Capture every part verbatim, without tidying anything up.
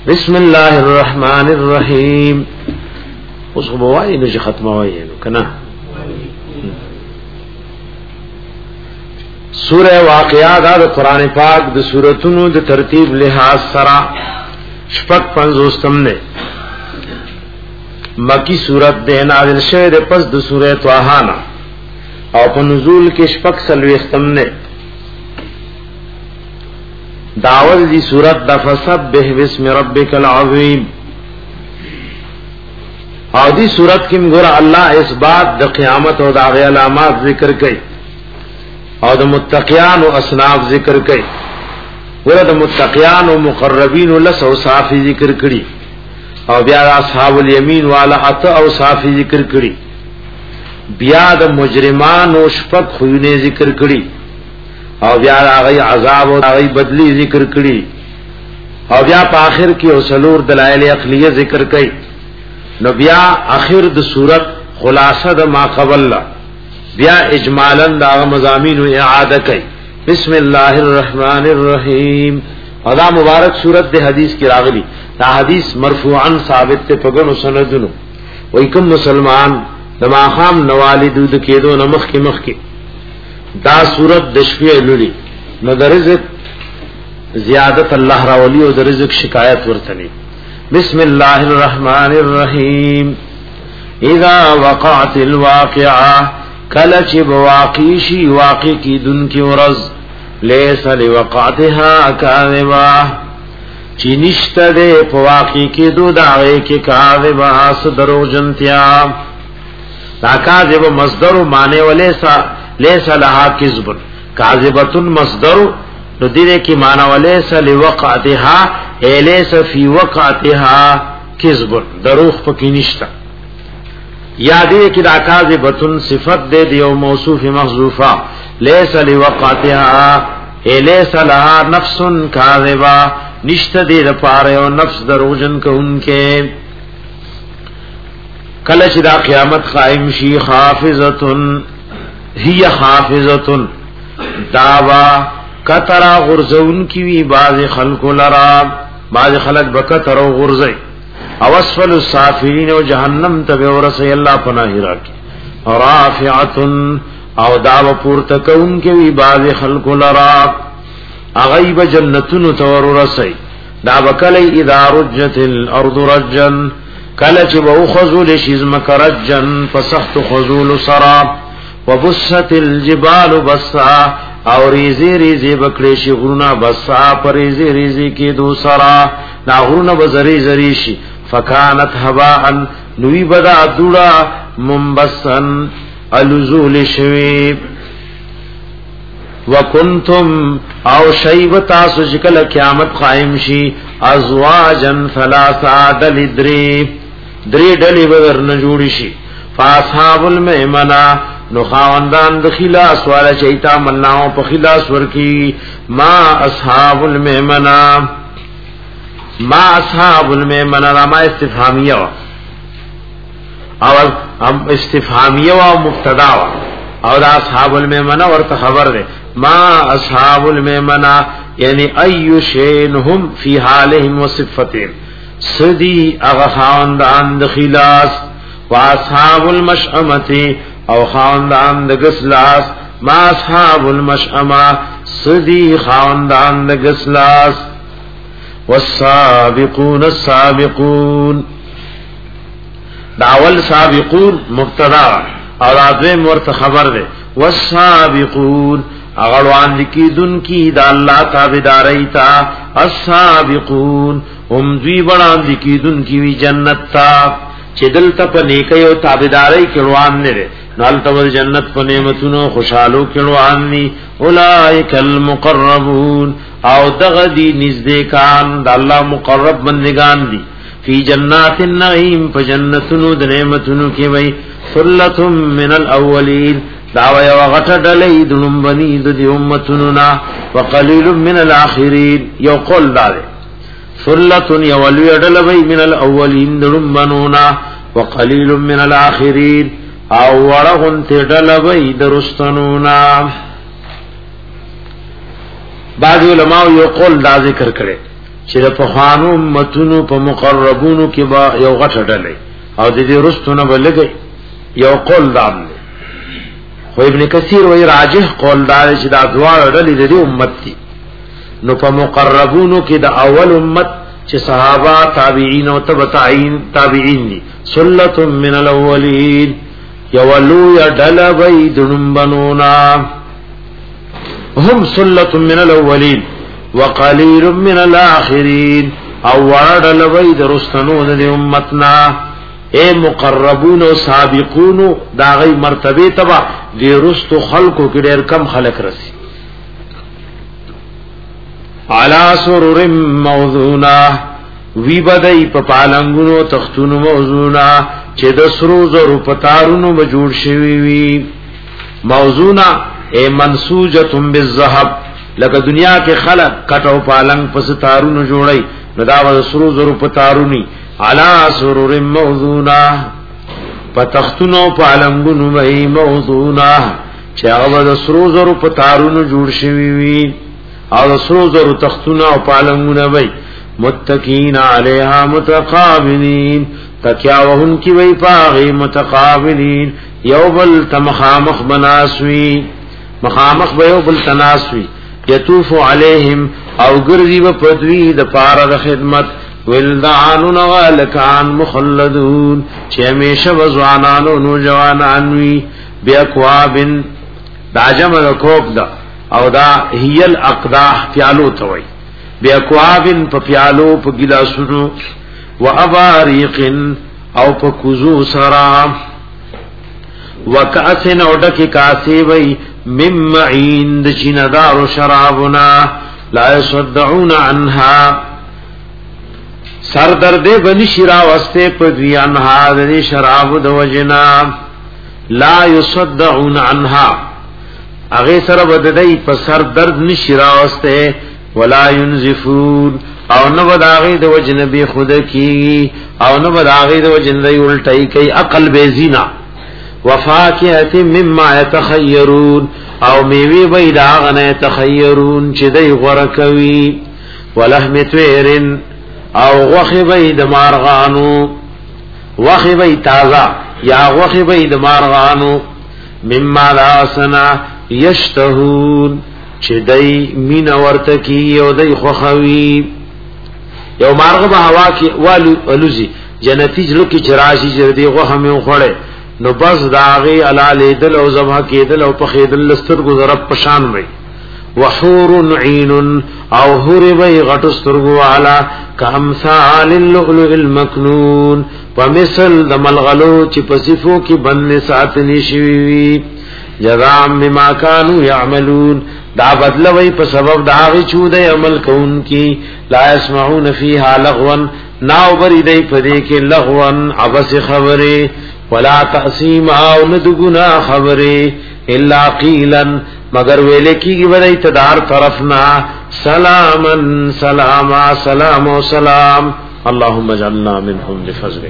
بسم الله الرحمن الرحیم. اوس خو بوای نه ختمه وای نو کنه. سورہ واقعہ دا قرآن پاک د سورتونو د ترتیب لحاظ سره شپږ پنځوستم نه مکی سورت د نازل شوه د پس د سورہ طه نه او په نزول کې شپږ سلويختم نه داول دی سورت د فسبح بسم ربک العظیم. او دی سورت کې موږ الله اثبات د قیامت او د علامات ذکر کړي او د متقیان او اصناف ذکر کړي. ور د متقیان او مقربین له اوصاف ذکر کړي او بیا اصحاب الیمین والا ات اوصاف ذکر کړي. بیا د مجرمان او شپق خوونه ذکر کړي او بیا هغه عذاب او هغه بدلی ذکر کړي او بیا په آخر کې اصلور دلایل عقلیه ذکر کړي. نو بیا اخر د صورت خلاصه د ما قبل بیا اجمالا دا مضامین اعاده کوي. بسم الله الرحمن الرحیم. دا مبارک صورت د حدیث کی راغلی. دا حدیث مرفوعا ثابت ته پګنو سندونو وای کوم مسلمان د ماخام نوالی دود کېدو نمخ کې مخ کې دا صورت د شپې لولي نو د رزق زیادت الله راولي او د رزق شکایت ورته ني. بسم الله الرحمن الرحیم. اذا وقعت الواقعه کله چې بواقع شي واقع کی دن کی ورځ لیس لوقعتها کاذبا چې نشته ده په واقع کی دو داوي کې کاذبا صدرو جنتیا. دا کاذب مصدر معنی ولیسا لیس لها کذب کاذبۃ مصدر نو دې کې معنی ولیس لوقعتها الیس فی وقعتها کذب دروغ پکې نشته. یادې کې دا کاذبتن صفت دے دیو موصوف محذوفہ لیس لوقعتها الیس لها نفس کاذبہ نشت دے لپاره او نفس دروجن کونکے. کله چې دا قیامت قائم شي خافضتن هي خافضتن داوا کترا غرزون کی وی باز خلق لرا باز خلق بکتر غرزی او اسفل السافلین او جهنم ته ورسي الله پناه راکي. رافعه او داو پورته کون کې وی باز خلق لرا غیب جنتون ته ورسي. دا وکلی اذا رجت الارض رجا کله چې وو خذول شزم کرجن فسخت خذول سرا وبست الجبال بسا او ریزی ریزی بکړي شي غرونه بسا پریزی ریزی کې دو سرا دا غرونه بزری زری شي فکانت هواء نوی بدا دوڑا منبسن الزول شویب وکنتم او شیب تاسو شکل قیامت قائم شي ازواجن ثلاثا دل دری دری دلی بدر نجوڑی شي. فاصحاب المیمنہ نو خاوندان د خلاص والا چیتا مناو په خلاص ورکی. ما اصحاب المیمنہ ما اصحاب المیمنہ ما استفهامیه او استفهامیه او مبتدا او دا اصحاب المیمنہ ورته خبر ده. ما اصحاب المیمنہ یعنی ایو شین هم فی حالهم وصفتهم سدی اغه خاندان د خلاص و اصحاب المشأمه او خاندان د غسلاس. ما اصحاب المشأمه سدی خاندان د غسلاس. والسابقون السابقون داول سابقون مبتدا اور آدم ورته خبر ده. والسابقون اغلوان لکی دن کی دا اللہ تابداری تا. السابقون هم دوی بڑان لکی دن کی وی جنت تا چه دلتا پا نیکی و تابداری کلوان نره نالتا و جنت پا نعمتونو خوشحالو کلوان نی. اولائک المقربون او دغدی نزدیکان دا اللہ مقرب بندگان دی فی جنات النعیم پا جنتونو دا نعمتونو کی وی. ثلتم من الاولین دعوی وغط دلی دنم بنید دی امتننا وقلیل من الاخرین یو قول دارے. ثلتن یولوی دلوی من الاولین دنم بنونا وقلیل من الاخرین او ورغن تی دلوی درستنونا. بعض علماء یو قول دا ذکر کرے چې په خوانو امتونو په مقربونو کې با یو غټه ډلې او د دې رستونه بلګي یو قول دام خو ابن کثیر وی راجح قول دار چې دا دوه ډلې د دې امت دي نو په مقربونو کې د اول امت چې صحابه تابعین او تبع تابعین دي سلة من الاولین یولو یا ډل بيدن بنونا هم سلة من الاولین وقلیل من الاخرین او وړل بيد رستنو د امتنا اے مقربون او سابقون دا غي مرتبه تبع دي رست خلقو کې ډېر کم خلق رسي علا سرور موضونا وی بدای په پالنګونو تختونو موضونا چې د سرو زرو پتارونو بجوړ شوی وی موضونا اے منسوجتم بالذهب لکه دنیا کې خلق کټو پالنګ پس تارونو جوړي نو دا د سرو زرو پتارونی علا سرور موضونا پتختونو پالنګونو وی موضونا چې هغه د سرو زرو پتارونو جوړ شوی وی او سرو زرو تختونه او پالنګونه وای متقین علیها متقابلین تکیاوهن کی وای پاغي متقابلین یوبل تمخامخ بناسوی مخامخ به یوبل تناسوی یطوف علیهم او ګرځي په پدوی د پاره د خدمت ولدان غالکان مخلدون چې همیشه وزوانانو نوجوانان وی بیاکوابن دا جمع کوب دا او دا هی الاقداح پیالو توي بیاکوابن په پیالو په ګلاسونو و اباریق او په کوزو سرا وکاسن او ډکی کاسی وی مم عین د چیندار شرابنا لا يصدعون عنها سر درد بنی شرا واسطه په دیانها د شراب د وجنا لا يصدعون عنها اغه سره بددای په سر درد نشی راوسته ولا ينزفون او نو بداغه د وجنبی خود کی او نو بداغه د وجنبی الټی کی عقل بیزینا وفاکهه مما يتخيرون او میوی بيداغه نه تخيرون چې دای غره کوي ولحم تویرن او غخ بيد مارغانو وخ بيد تازه یا غخ بيد مارغانو مما لاسنا یشتهون چې دای مين ورته کی او دای خوخوي یو مارغه په هوا کې والو الوزي جنتی جلو کې چراشي چې دی غو هم خوړې نو بس داغي علاله دل او زبح کېدل او په خېدل لسترګو ضرب پشان وي وحور عين او حور وي غټ سترګو والا کامثال اللؤلؤ المكنون ومثل دملغلو چې پسفو کې بن ساتلی شي جزام بما كانوا يعملون دا بدلوي په سبب دا غي چود عمل کون کی لا يسمعون فيها لغوا ناو بریدای پدې کې لغوا عبس خبره ولا تقسیم او ندغنا خبره الا قيلا مگر ویلې کیږي ودای تدار طرفنا سلامن سلاما سلام او سلام اللهم اجعلنا منهم بفضلك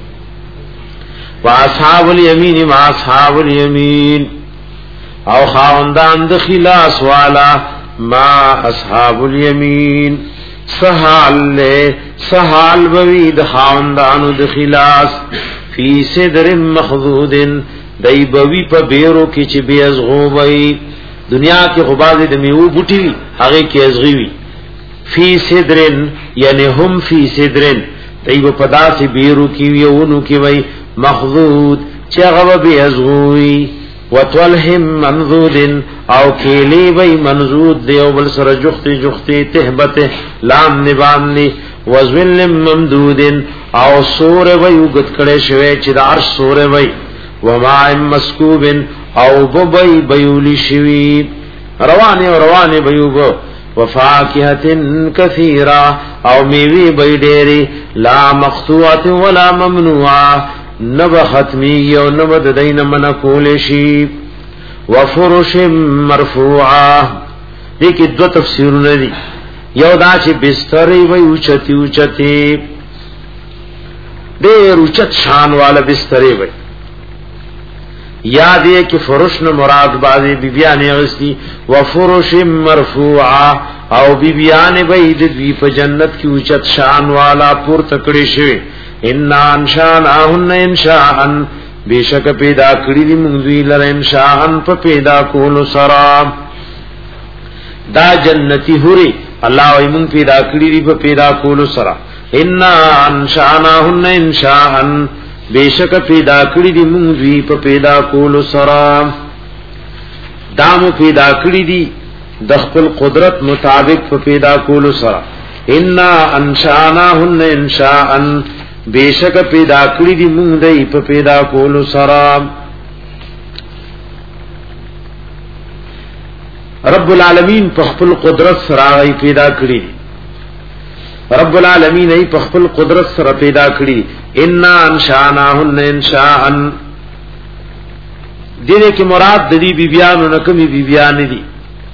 واصحاب اليمين ما اصحاب اليمين او خاوندان د خلاص والا ما اصحاب الیمین سحال له سحال بوی د خاوندانو د خلاص فی صدر مخضود دای بوی په بیرو کې چې بی ازغوبای دنیا کې غباز د میو بوټي هغه کې ازغوی فی صدرن یعنی هم فی صدرن دای په داسې بیرو کې ویونو کې وای مخضود چې هغه بی ازغوی وتلهم منذود او کیلی وی منذود دیو بل سر جختی جختی تهبته لام نبامنی وزول ممدود او سور وی اگت کڑے شوی چی دا عرش سور وی وماء مسکوب او ببی بیولی شوی روانی و روانی بیوب وفاکهت کثیرا او میوی بی دیری لا مقطوعت ولا ممنوعا نب ختمی او نب دین من کول شی وفرش مرفوعه دې کې دو تفسیرونه دي یو دا چې بسترې وي اوچتي اوچتي ډېر اوچت شان والا بسترې وي یا دې کې فرش نه مراد بعضی بیبیان غستی و فرش مرفوعه او بیبیان به د دوی په جنت کې اوچت شان والا پور تکړی شي ان انشانهن انشاءن بیشک پیدا کړی دی موږ دوی لره انشاءن په پیدا کولو سره دا جنتی حوری الله وي موږ پیدا کړی دی په پیدا کولو سره ان انشانهن انشاءن بیشک پیدا کړی دی موږ دوی په پیدا کولو سره دامو پیدا کړی دی د خپل قدرت مطابق په پیدا کولو سره ان انشانهن انشاءن بیشک پیدا کړی دی موږ دوی په پیدا کولو سره رب العالمین په خپل قدرت سره غي پیدا کړی رب العالمین ای په خپل قدرت سره پیدا کړی ان انشانهن انشاءن دغه کې مراد د دې بیبيانو نه کومي بیبيان دي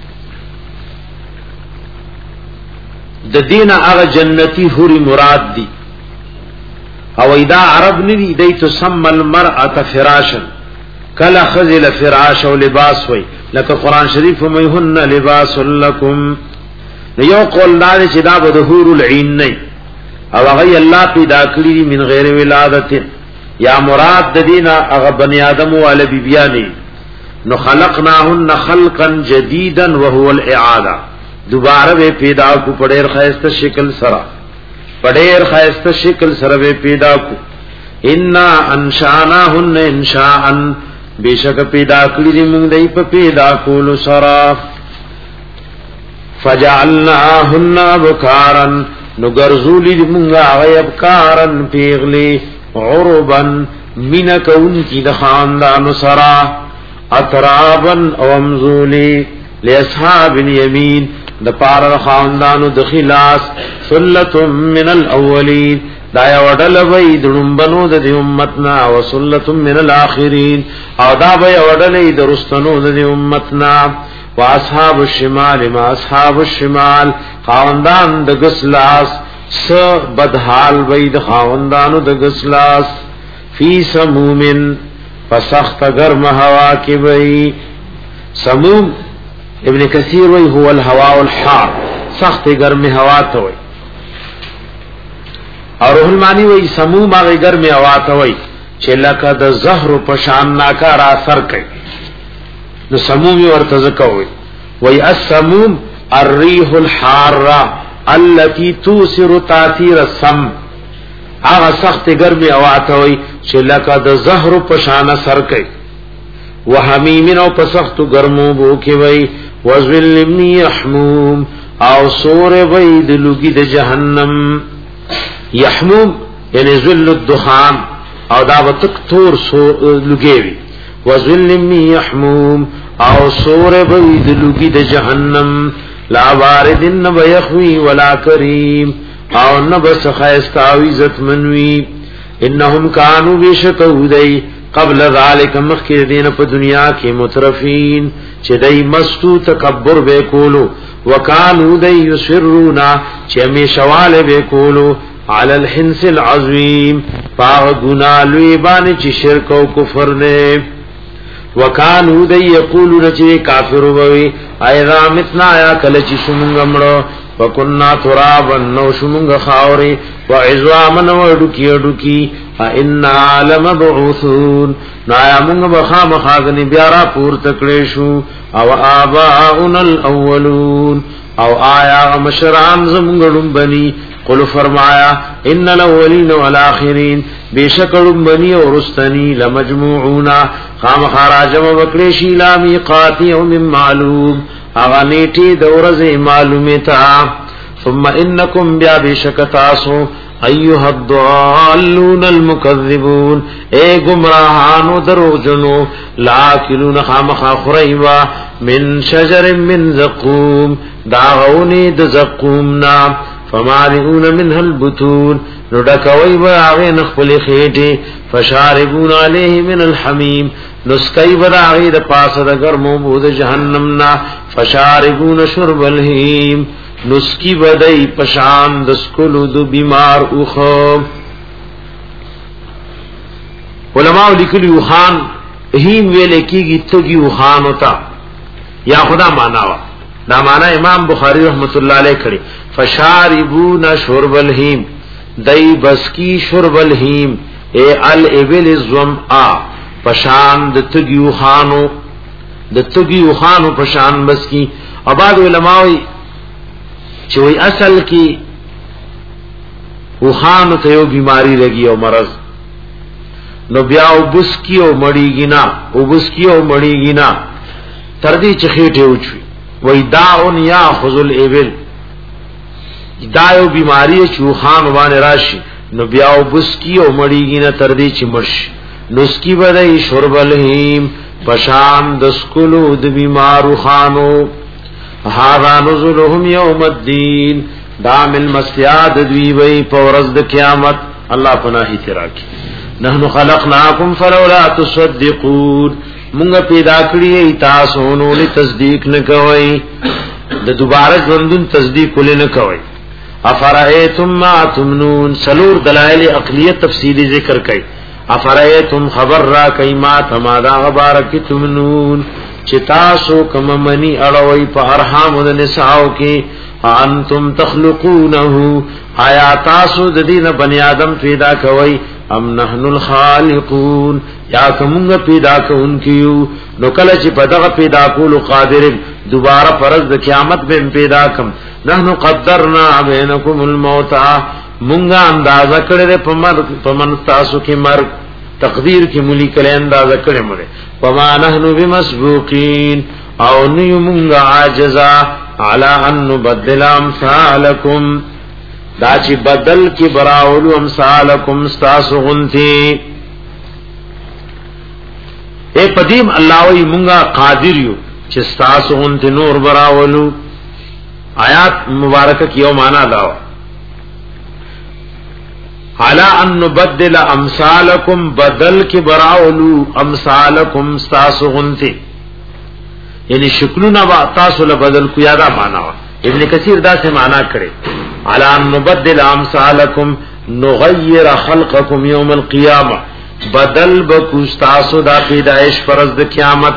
د دینه هغه جنتی حوري مراد دي او اذا عرب ندي دای تسمى المرأه فراشا کلا خذل فراش او لباس وي لکه قران شریف ميهن لباس لكم یو قول دا چې دا به حور العين نه او هغه الله پیدا کړی من غیر ولادت یا مراد د دینه هغه بنی آدم او بیبیانی نو خلقناهن خلقا جديدا وهو الاعاده دوباره به پیدا کو پډیر خاسته شکل سره پډیر خاسته شکل سره به پیدا کو ان انشاناهن انشاءن بیشک پیدا کړی دی موږ دای په پیدا کولو سره فجعلناهن ابکارا نو ګرځولې دی موږ هغه ابکارن پیغلی عربن من کون کی د خاندان سره اترابن او امزولی لاصحاب الیمین د پار خاندانو د خلاص سلتم من الاولین دا وډل وای دړمبنو د امتنا او سلتم من الاخرین او دا به وډلې د رستنو د امتنا واصحاب الشمال ما اصحاب الشمال خاندان د غسلاس س بدحال وای د خاندانو د غسلاس فی سمومن فسخت گرم هوا کی وای سموم ابن کثیر وی هو الهواء الحار سخت گرم هوا ته وی اور روح المانی وی سموم هغه گرم هوا ته وی چې لکه د زهر په شان ناکار اثر کوي نو سموم ورته ځکوي وی السموم الريح الحاره التي توسر تاثير السم هغه سخت گرم هوا ته وی چې لکه د زهر په شان اثر کوي وحمیم او په سخت گرمو بو کې وی وذل من يحموم او سور وی د لوګي د جهنم يحموم یعنی ذل الدخان او دا وتک تور سو لوګي وی وذل من يحموم او سور وی د لوګي د جهنم لا وارد ويخوي ولا کریم او نبس خیستا او عزت منوی انهم كانوا بشکودی قبل ذلك مخکې دین په دنیا کې مترفین چې دای مستو تکبر به کولو وکانو دای یسرون چې می شواله به کولو علی الحنس العظیم پاو ګنا لوی باندې چې شرک او کفر نه وکانو دای یقولون چې کافر وي ایذا متنا یا کله چې شومږ مړو وکنا ترابا نو شومږ خاوري وعظاما وډکی ډکی ان لمبعوثون نایا موږ بخا مخاغنی بیا را پور تکړې شو او آباؤنا الاولون او آیا مشران زمګړم بني قل فرمایا ان الاولین والآخرین بشکړم بني او رستنی لمجموعون قام خراجم وکړې شی لا میقات یوم معلوم اغه نیټي د ورځې معلومه تا ثم انکم بیا بشکتاسو ایها الضالون المكذبون اے گمراہانو دروغجنو لاکلون خامخا خریوا من شجر من زقوم داغونی د زقومنا فمالئون منها البطون ندکوی باغی نخپل خیٹی فشاربون علیه من الحمیم نسکی باغی د پاس د گرمو بود جہنمنا فشاربون شرب الهیم نسکی بدئی پشان دسکلو دو بیمار اوخو علماء لکلی اوخان هیم ویل کیږي تګي وخان ہوتا یا خدا معنا وا دا معنا امام بخاری رحمت الله علیه کړي فشاربون شرب الهیم دای بس کی شرب الهیم اے الابل الظمآ پشان د تګي وخانو د تګي وخانو پشان بس کی اباد علماء چې وی اصل کی وخانو ته یو بیماری لګي او مرض نو بیا وبس کی او مړیږي نا وبس کی او مړیږي نا تر دې چې خېټه وچوي وای داون یا خذل ابل دا یو بیماری چې وخان باندې راشي نو بیا وبس کی او مړیږي نا تر دې چې مرشي نو سکی بدای شرب الهیم پشان د سکلو د بیمارو خانو هاذا نزلهم یوم الدین دامل مسیاد دوی وی پورز د قیامت الله پناهی تراکی نحنو خلقناکم فلولا تصدقون مونږ پیدا کړی تاسو نو له تصدیق نه کوي د دوباره ژوندون تصدیق ولې نه کوي افرایتم ما تمنون سلور دلائل عقلیه تفصیلی ذکر کړي افرایتم خبر را کای ما تمادا غبارک تمنون چې تاسو کوم منی اړوي په ارحام د نساو کې انتم تخلقونه آیا تاسو د دین بنی آدم پیدا کوي ام نحن الخالقون یا کومه پیدا کوونکیو نو کله چې په دغه پیدا کول قادر دوباره فرض د قیامت به پیدا کم نحنو قدرنا بینکم الموت مونږه اندازه کړې په مر په من تاسو کې مرګ تقدیر کې ملي کله اندازه کړې مړه وما نحنو بمسبوقین او نیو مونږه عاجزا علی ان نبدل امثالکم دا چې بدل کې براولو امثالکم استاسو غنتی اے قدیم الله وی مونږه قادر یو چې استاسو غنتی نور براولو آیات مبارکه کیو معنا داو علی ان نبدل امثالکم بدل کې براولو امثالکم استاسو غنتی یعنی شکلونه با تاسو له بدل کو یادا معنا ابن کثیر دا سے معنا کړي علی ان نبدل امثالکم نغیر خلقکم یوم القیامه بدل بکو تاسو دا پیدائش پرز د قیامت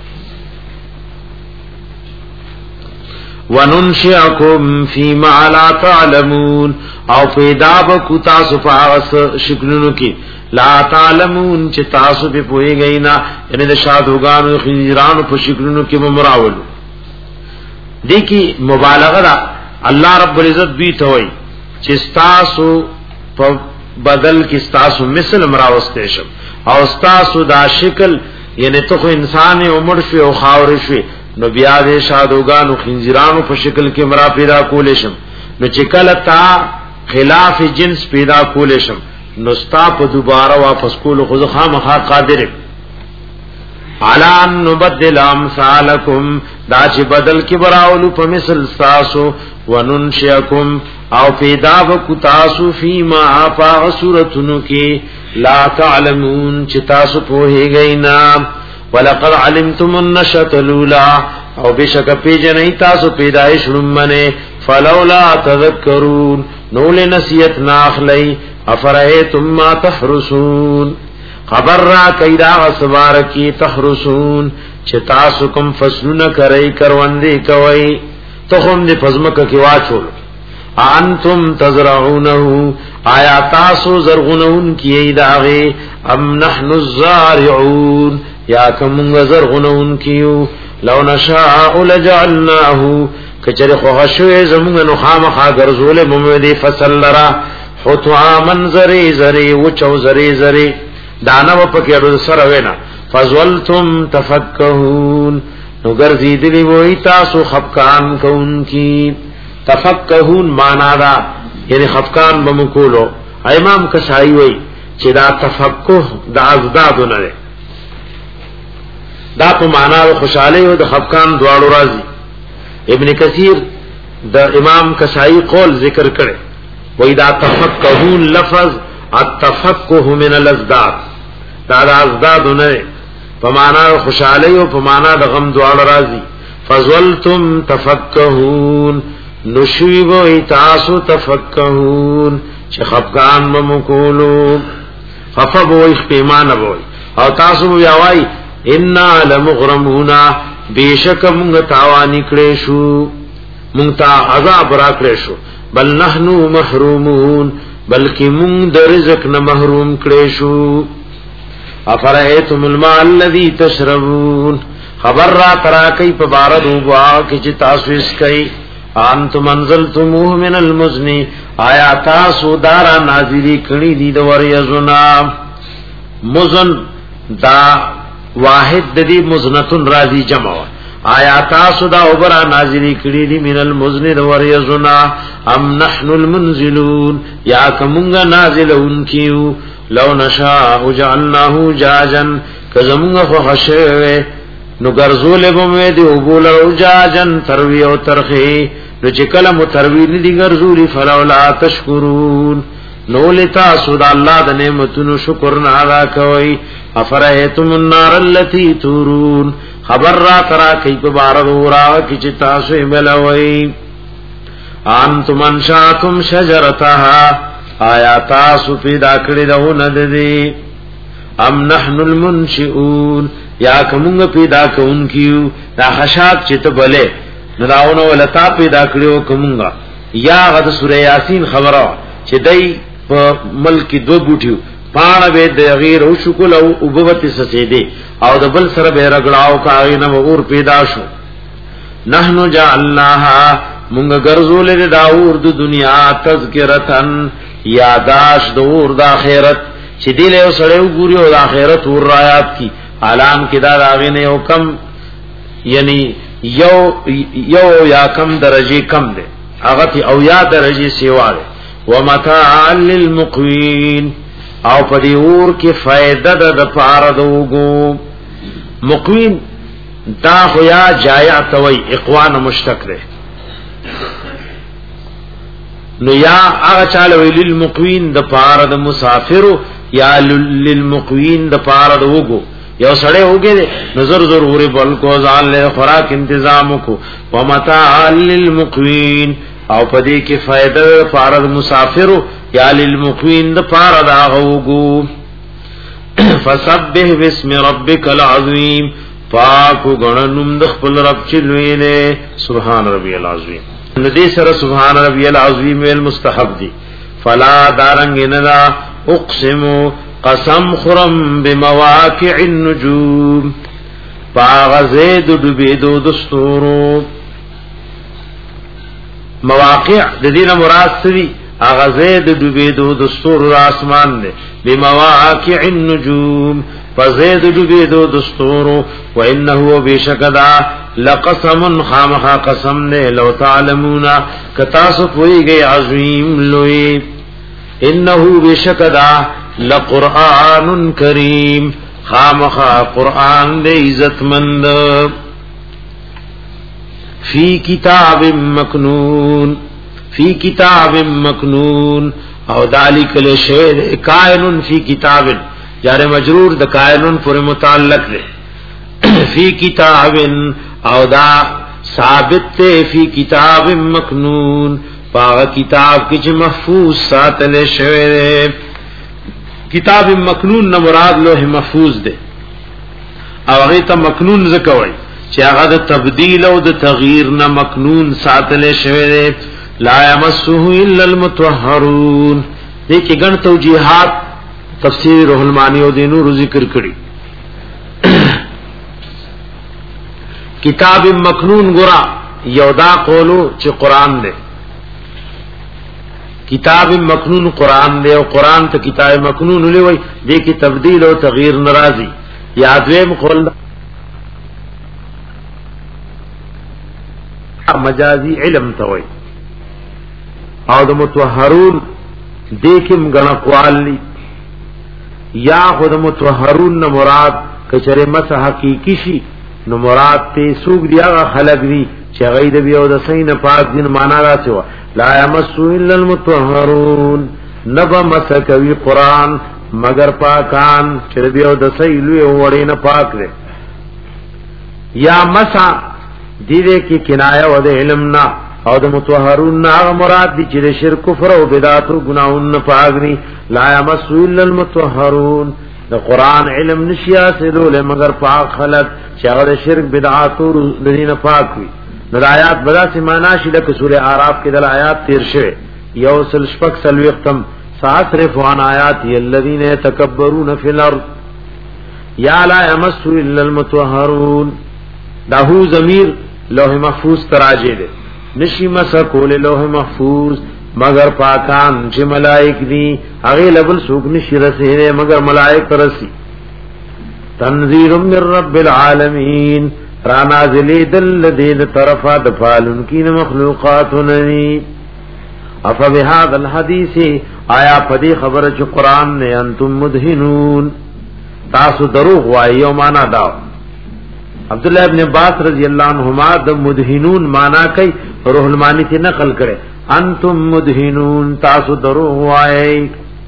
وننشئکم فیما لا تعلمون او پیدا بکو تاسو فاس شکلونو کی لا تعلمون چې تاسو به پوهیږئ نه یعنی د شادوغانو خنزیرانو په شکلونو کې ممراول دي کی مبالغه دا الله رب العزت دوی ته وای چې تاسو په بدل کې تاسو مثل مراوسته شم او تاسو دا شکل یعنی ته خو انسان عمر شو او خاور شو نو بیا د شادوغانو خنزیرانو په شکل کې مرا پیدا کول شم نو چې کله تا خلاف جنس پیدا کول شم نو ستا په دوباره واپس کول خو خامخا قادر علی ان نبدل امثالکم دا چې بدل کې براولو په مثل تاسو وننشئکم او پیدا وکو تاسو فیما افا صورتونو کې لا تعلمون چې تاسو پوهیږئ نه ولقد علمتم النشأة الاولى او بشک پیجنې تاسو پیدائش لمنه فلولا تذکرون نو له نصیحت ناخلی افرایتم ما تحرسون خبر را کیدا اسوار کی تحرسون چې تاسو کوم فصلونه کوي کروندې کوي تخم دې پزمک کې واچول انتم تزرعونه آیا تاسو زرغونون کی داغه ام نحن الزارعون یا کوم زرغونون کیو لو نشاء لجعلناه کچره خو شوې زمونږ نو خامخا ګرځول ممدي فصل لرا حطوا منظری زری وچو زری زری دانو پکې ورو سره وینا فزولتم تفکهون نو ګرځیدلی وای تاسو خفقان کون کی تفکهون معنا دا یعنی خفقان بمکولو امام کسائی وای چې دا تفکه د ازدادونه ده دا په معنا او خوشاله او د خفقان دواړو راځي ابن کثیر د امام کسائی قول ذکر کړي وای دا تفکهون لفظ التفکه من الازداد دا د ازدادونه په معنا او خوشاله او په معنا د غم دواړو راځي فزولتم تفکهون نشوی بوئی تاسو تفکهون چه خفقان بمکولو خفا بوئی خپیمان بوئی او تاسو بیاوائی انا لمغرمون بیشک مونږ تاوانی کړې شو مونږ ته عذاب را کړې شو بل نحنو محرومون بلکې مونږ د رزق نه محروم کړې شو افرایتم الماء الذي تشربون خبر را ترا کوي په بارد وبا کې چې تاسو یې کوي انتم منزلتموه من المزن آیا تاسو دارا نازلی کړي دي د وریزنا مزن دا واحد د دې مزنتن راضی جمع آیا تاسو دا اوبرا نازلی کړي دي من المزن د وریزنا ام نحن المنزلون یا کومه نازلون کیو لو نشاء جعلناه جاجا کزمغه خو خشه نو ګرځول به مې دی وګول او جاجن تروي او ترخي نو چې کله متروي ندي ګرځولي فلولا تشکرون نو لتا سود الله د نعمتونو شکر نه ادا کوي افرایتم النار التي تورون خبر را ترا کوي په بار ورا کی چې تاسو یې ملوي انتم انشاتم شجرتها آیا تاسو پیدا کړی دونه دي ام نحن المنشئون یا کومه پیدا کوونکیو دا خشاک چې ته بلې نداونه ولتا پیدا کړو کومه یا غد سوره یاسین خبره چې دای په ملک دو بوټیو پاڼه به د غیر او شکل او وبوت سسیدي او د بل سره به رګړاو کاغینه اور پیدا شو نحنو جعلناها مونږ ګرځولې د اور د دنیا تذکرتن یاداش د اور د اخرت چې دی له سره وګوري او د اخرت ور آیات کی عالم کې دا راغینه یو کم یعنی یو یو یا کم درجه کم ده هغه او یا درجه سیوا ده ومتاع للمقوین او پدی اور کې فائدہ ده د پاره دوغو مقوین دا خو یا جایا توي اقوان مشتق ده نو یا هغه چاله ویل مقوین د پاره د مسافر یا للمقوین د پاره دوغو یو سړی وګړي نظر ضروري بل کو ځان له خوراک تنظیم کو ومتاع للمقوین او پدې کې فائدہ فارغ مسافر یا للمقوین د فارغ هغو فسبح باسم ربک العظیم پاک غننم د خپل رب چې لوی نه سبحان ربی العظیم ندی سره سبحان ربی العظیم المستحب دی فلا دارنګ نه اقسم قسم خرم بمواقع النجوم باغزید دبیدو دستورو مواقع د دینه مراد سوی اغزید دبیدو دستور آسمان دے بمواقع النجوم فزید دبیدو دستورو وانه بشکدا لقسم خامخا قسم دے لو تعلمون کتاسو کوئی گئی عظیم لوی انه بشکدا لقرآن کریم خامخا قرآن دے عزت مند فی کتاب مکنون فی کتاب مکنون او ذالک لشیء کائن فی کتاب جار مجرور د کائن پر متعلق دے فی کتاب او دا ثابت تے فی کتاب مکنون پاغ کتاب کی محفوظ ساتل شوی کتاب مکنون نہ مراد لوح محفوظ دے او هغه ته مکنون زکوي چې هغه د تبديل او د تغییر نه مکنون ساتل شوی دی لا يمسه الا المطهرون دې کې ګڼ توجیهات تفسیر روح المانی او د نور ذکر کړي کتاب مکنون ګرا یودا قولو چې قران دی کتاب مکنون قرآن دے او قرآن تا کتاب مکنون لے وی دے کی تبدیل او تغییر نرازی یادویم قول مجازی علم توی او دا متوحرون دیکم گنقوال لی یا خود متوحرون نمراد کچر مسا حقیقی شی نمراد تے سوگ دیا گا خلق دی چه غید بی او دا سین پاک دین مانا را سوا لا یمسو الا المطهرون نبا مسکوی قرآن مگر پاکان چه بی او دا سیلوی وڑی نا پاک دے یا مسا دیدے کی کنایہ و دا علمنا او دا مطهرون نا اغا مراد دی چه دا شرک کفر و بدات و گناہون نا پاک نی لا یمسو الا المطهرون د قران علم نشیا سره مگر پاک خلق چې هغه شرک بدعات او دین پاک وي نو آیات بدا سی معنا شي د سوره اعراف کې د آیات تیر شوه یو سل شپک سل وختم ساصرف عن آیات الذين يتكبرون في الارض یا لا يمس الا المطهرون داهو ضمیر لوح محفوظ تراجه ده نشی مسکول لوح محفوظ مگر پاکان چې ملائک دي هغه لبل سوق نشي رسېره مگر ملائک رسي تنزيل من رب العالمين را نازلی دل دین طرفا دفالن کی مخلوقات ننی افا بهذا الحدیث آیا پدی خبر چو قرآن نے انتم مدہنون تاسو دروغ وائی یو مانا داو عبداللہ ابن عباس رضی اللہ عنہما د مدہنون مانا کئی روح المانی تی نقل کرے انتم مدہنون تاسو دروغ وائی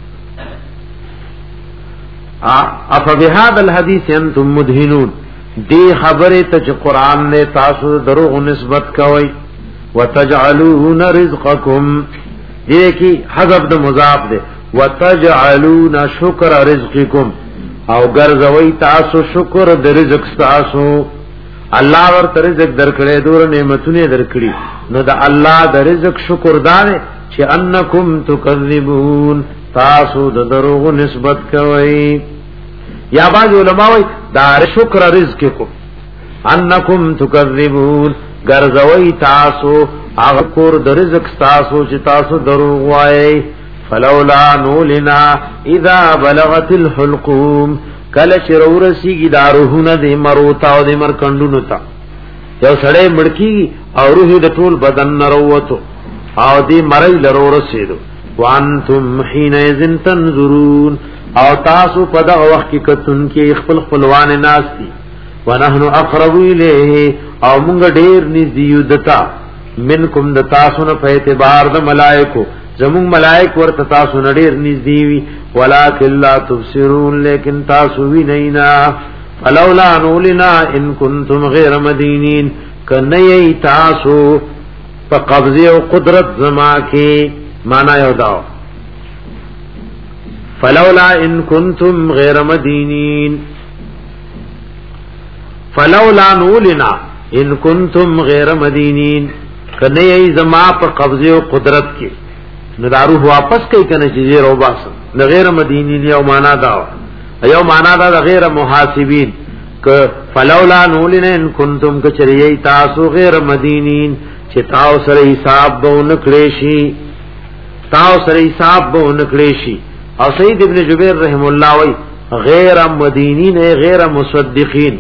افا بهذا الحدیث انتم مدہنون دی خبره ته چې قران نے تاسو دروغ نسبت کوي وتجعلون رزقکم دې کی حذف د مضاف ده وتجعلون شکر رزقکم او ګرځوي تاسو شکر د رزق تاسو الله ورته رزق درکړي دور نعمتونه درکړي نو د الله د رزق شکر دار چې انکم تکذبون تاسو د دروغ نسبت کوي یا باز علماء وی دار شکر رزقکم انکم تکذبون گرزوی تاسو اغکور در رزق تاسو چې تاسو دروغ وای فلولا نولنا اذا بلغت الحلقوم کل شرورسی کی داروهونه د مروتا او د مرکندونو تا یو سړی مړکی او روح د ټول بدن نروتو او دی مړی لرو رسیدو وانتم حين اذن تنظرون او تاسو په دغه وخت کې کتون کې خپل خپلوان ناس دي ونحن اقرب الیه او موږ ډیر نږدې یو دتا منکم د تاسو نه په اعتبار د ملائکو زمون ملائک ورته تاسو نه ډیر نږدې وي ولکن لا تبصرون لیکن تاسو وی نه فلولا نولنا ان کنتم غیر مدینین کنه تاسو په قبضه او قدرت زما کې معنا یو داو فلولا ان کنتم غیر مدینین فلولا نولنا ان کنتم غیر مدینین کنه ای زما په قبضه او قدرت کې ندارو واپس کوي کنه چې زیرو باس نه غیر مدینین یو معنا دا یو معنا دا غیر محاسبین ک فلولا نولنا ان کنتم کچری تاسو غیر مدینین چې تاسو سره حساب به نکړې شي تاسو سره حساب به نکړې شي او سید ابن جبیر رحم الله وی غیر مدینین غیر مصدقین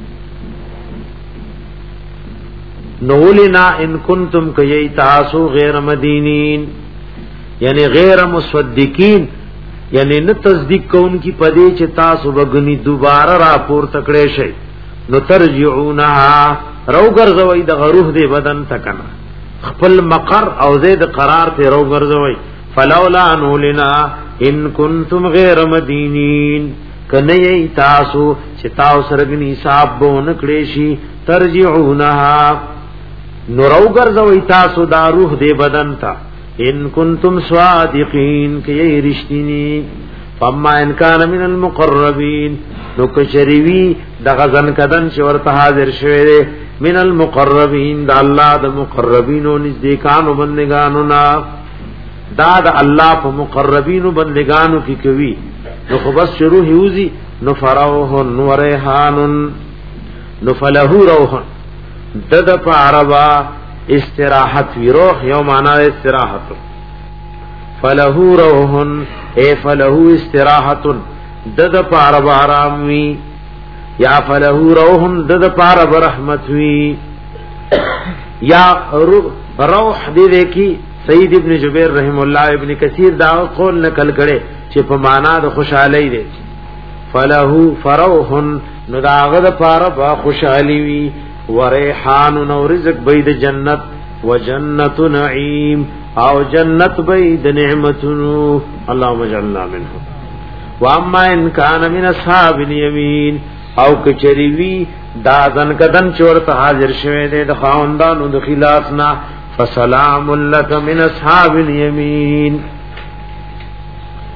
نولنا ان کنتم کئی تاسو غیر مدینین یعنی غیر مصدقین یعنی نہ تصدیق کون کی پدے چ تاسو بغنی دوبارہ راپور تکڑے شي نو ترجعونها رو ګرځوي د غروح دی بدن تکنا خپل مقر او زید قرار ته رو ګرځوي فلولا نولنا ان کنتم غیر مدینین کنه تاسو چې تاسو سرګنی حساب بون کړي شي ترجعونها نورو ګرځوي تاسو دا روح دی بدن تا ان کنتم صادقین کې رښتینی فما ان کان من المقربین نو کچریوی د غزن کدن چې ورته حاضر شوه من المقربین د الله د مقربینو نزدېکانو بندگانو نا دا د الله په مقربینو بندگانو کې کوي نو خو بس شروع هیوزی نو فروح نو ریحان نو فله روح دد په عربا استراحت وی روح یو معنا استراحت فله روح اے فله استراحت دد په عربا آرام وی یا فله روح دد په عربا رحمت وی یا روح دې کی سید ابن جبیر رحم الله ابن کثیر دا قول نقل کړي چې په معنا د خوشحالي دی فله فروح نو داغه د پاره با خوشحالي وی وريحان نو رزق بيد جنت وجنت نعيم او جنت بيد نعمتونو اللهم اجعلنا منه واما ان كان من اصحاب اليمين او کچری وی دا ځن کدن چورته حاضر شوه دي د خاوندانو د خلافنا فسلام لك من اصحاب اليمين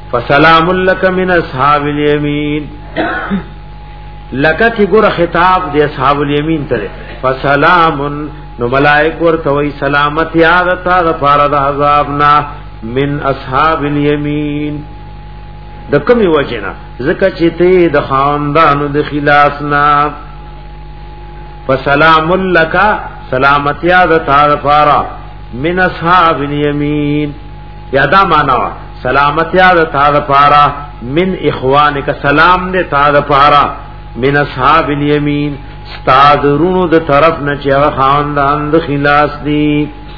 فسلام لک من اصحاب الیمین لکه کی ګور خطاب دی اصحاب الیمین ته فسلام نو ملائک ورته وی سلامت یاد تا غفار د عذابنا من اصحاب الیمین د کومي وجنا زکه چې ته د خاندانو د خلاصنا فسلام لک سلامت یاد تا غفار من اصحاب الیمین یادا معنا سلامت یاد تا غفار من اخوانک سلام دې تا غفار من اصحاب الیمین استاد رونو د طرف نه چې خاندان د خلاص دي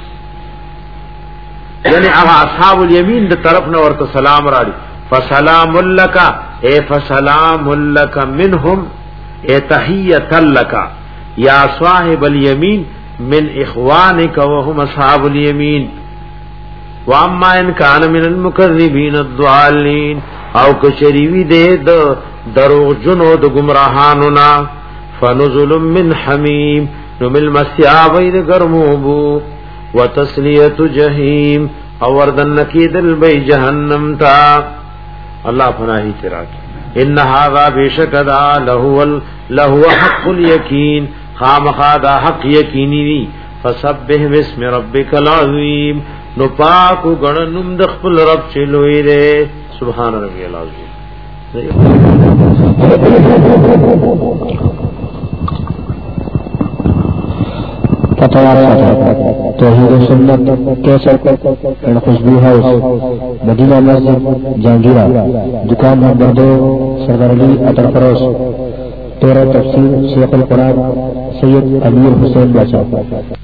یعنی هغه اصحاب الیمین د طرف نه ورته سلام راړي فسلام لک اے فسلام لک منهم اے تحیۃ لک یا صاحب الیمین من اخوانک وهم اصحاب الیمین واما ان کان من المکذبین الضالین او کشریوی دے د دروغ جنو د گمراهانو نا فنزل من حمیم نو مل مسیاوی د گرموبو وتسلیت جهنم او وردن کیدل بی جهنم تا اللہ پناہی تیرا ان هذا بشکدا له له حق الیقین خامخا دا حق یقینی وی فسبح بسم ربک العظیم نو پاک غننم د خپل رب چلوې ده سبحان ربی العظیم توحید و سنت کیسر اینڈ خوشبو ہاؤس مدینہ مسجد جہانگیرہ دکان نمبر دو سردار علی اطر فروش تیرہ تفسیر شیخ القرآن سید امیر حسین بادشاہ